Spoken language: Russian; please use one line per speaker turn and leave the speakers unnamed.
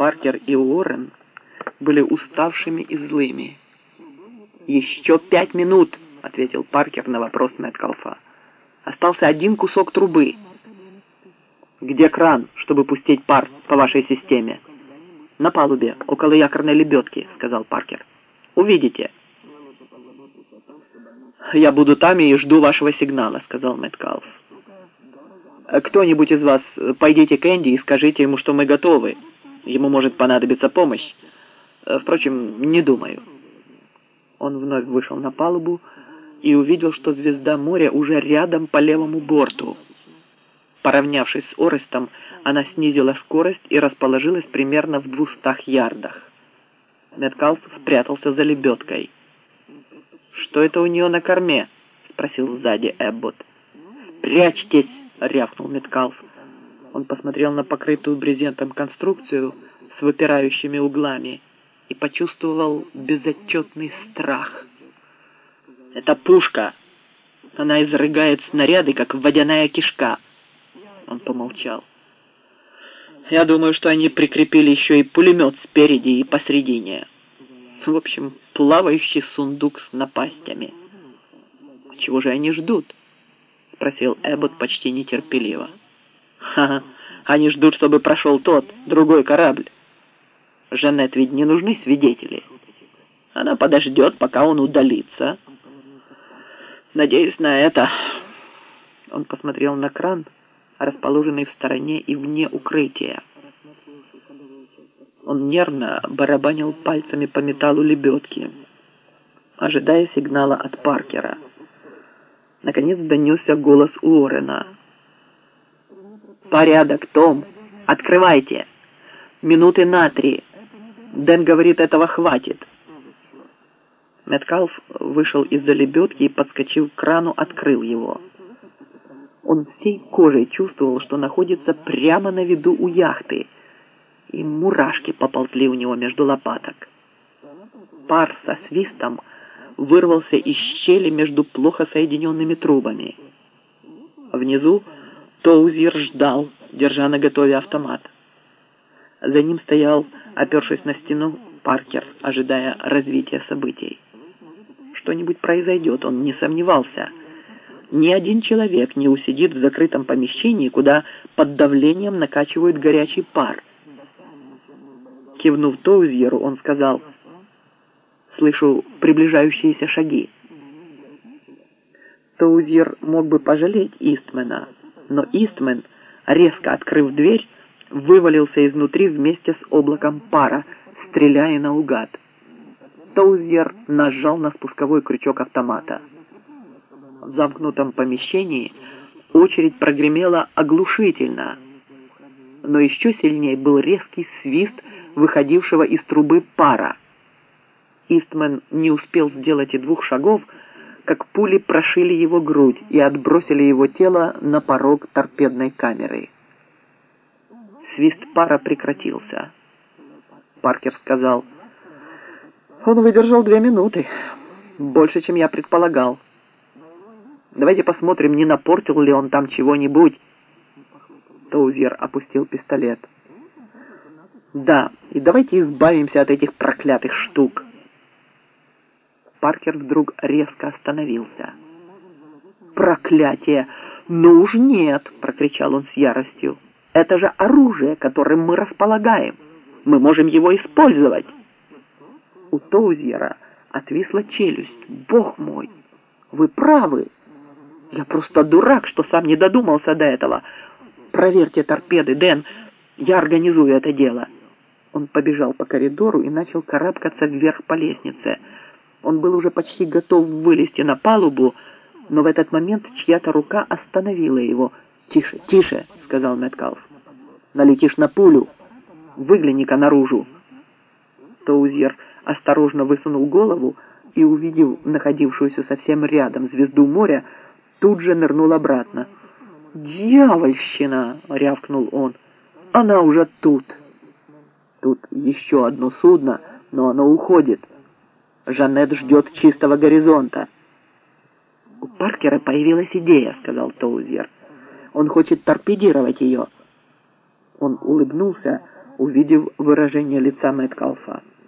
Паркер и Уоррен были уставшими и злыми. «Еще 5 минут», — ответил Паркер на вопрос Мэткалфа. «Остался один кусок трубы». «Где кран, чтобы пустить пар по вашей системе?» «На палубе, около якорной лебедки», — сказал Паркер. «Увидите». «Я буду там и жду вашего сигнала», — сказал Мэткалф. «Кто-нибудь из вас пойдите к Энди и скажите ему, что мы готовы. Ему может понадобиться помощь. Впрочем, не думаю». Он вновь вышел на палубу и увидел, что звезда моря уже рядом по левому борту. Поравнявшись с Орестом, она снизила скорость и расположилась примерно в 200 ярдах. Мэткалф спрятался за лебедкой. «Что это у нее на корме?» — спросил сзади Эббот. «Прячьтесь!» — рявкнул Мэткалф. Он посмотрел на покрытую брезентом конструкцию с выпирающими углами и почувствовал безотчетный страх. «Это пушка! Она изрыгает снаряды, как водяная кишка!» Он помолчал. «Я думаю, что они прикрепили еще и пулемет спереди и посредине. В общем, плавающий сундук с напастями». «Чего же они ждут?» — спросил Эббот почти нетерпеливо. «Ха-ха, они ждут, чтобы прошел тот, другой корабль. Жанет ведь не нужны свидетели. Она подождет, пока он удалится. Надеюсь на это». Он посмотрел на кран, расположенный в стороне и вне укрытия. Он нервно барабанил пальцами по металлу лебедки, ожидая сигнала от Паркера. Наконец донесся голос Уоррена. «Порядок, Том! Открывайте! Минуты на 3. Дэн говорит, этого хватит». Мэткалф вышел из-за лебедки и, подскочив к крану, открыл его. Он всей кожей чувствовал, что находится прямо на виду у яхты, и мурашки поползли у него между лопаток. Пар со свистом вырвался из щели между плохо соединенными трубами. Внизу Тоузир ждал, держа наготове автомат. За ним стоял, опершись на стену, Паркер, ожидая развития событий. Что-нибудь произойдет, он не сомневался. Ни один человек не усидит в закрытом помещении, куда под давлением накачивают горячий пар. Кивнув Тоузиру, он сказал: «Слышу приближающиеся шаги». Тоузир мог бы пожалеть Истмена, но Истмен, резко открыв дверь, вывалился изнутри вместе с облаком пара, стреляя наугад. Тоузир нажал на спусковой крючок автомата. В замкнутом помещении очередь прогремела оглушительно, но еще сильнее был резкий свист выходившего из трубы пара. Истмен не успел сделать и 2 шагов, как пули прошили его грудь и отбросили его тело на порог торпедной камеры. Свист пара прекратился. Паркер сказал: «Он выдержал 2 минуты. Больше, чем я предполагал. Давайте посмотрим, не напортил ли он там чего-нибудь». Тоузир опустил пистолет. «Да, и давайте избавимся от этих проклятых штук». Паркер вдруг резко остановился. «Проклятие! Ну уж нет!» — прокричал он с яростью. «Это же оружие, которым мы располагаем. Мы можем его использовать». У Тоузира отвисла челюсть. «Бог мой! Вы правы! Я просто дурак, что сам не додумался до этого. Проверьте торпеды, Дэн. Я организую это дело». Он побежал по коридору и начал карабкаться вверх по лестнице. Он был уже почти готов вылезти на палубу, но в этот момент чья-то рука остановила его. «Тише, тише!» — сказал Мэткалф. «Налетишь на пулю. Выгляни-ка наружу». Тоузир осторожно высунул голову и, увидев находившуюся совсем рядом звезду моря, тут же нырнул обратно. «Дьявольщина!» — рявкнул он. «Она уже тут!» «Тут еще одно судно, но оно уходит. Жанет ждет чистого горизонта». «У Паркера появилась идея», — сказал Тоузир. «Он хочет торпедировать ее». Он улыбнулся, увидев выражение лица Мэткалфа.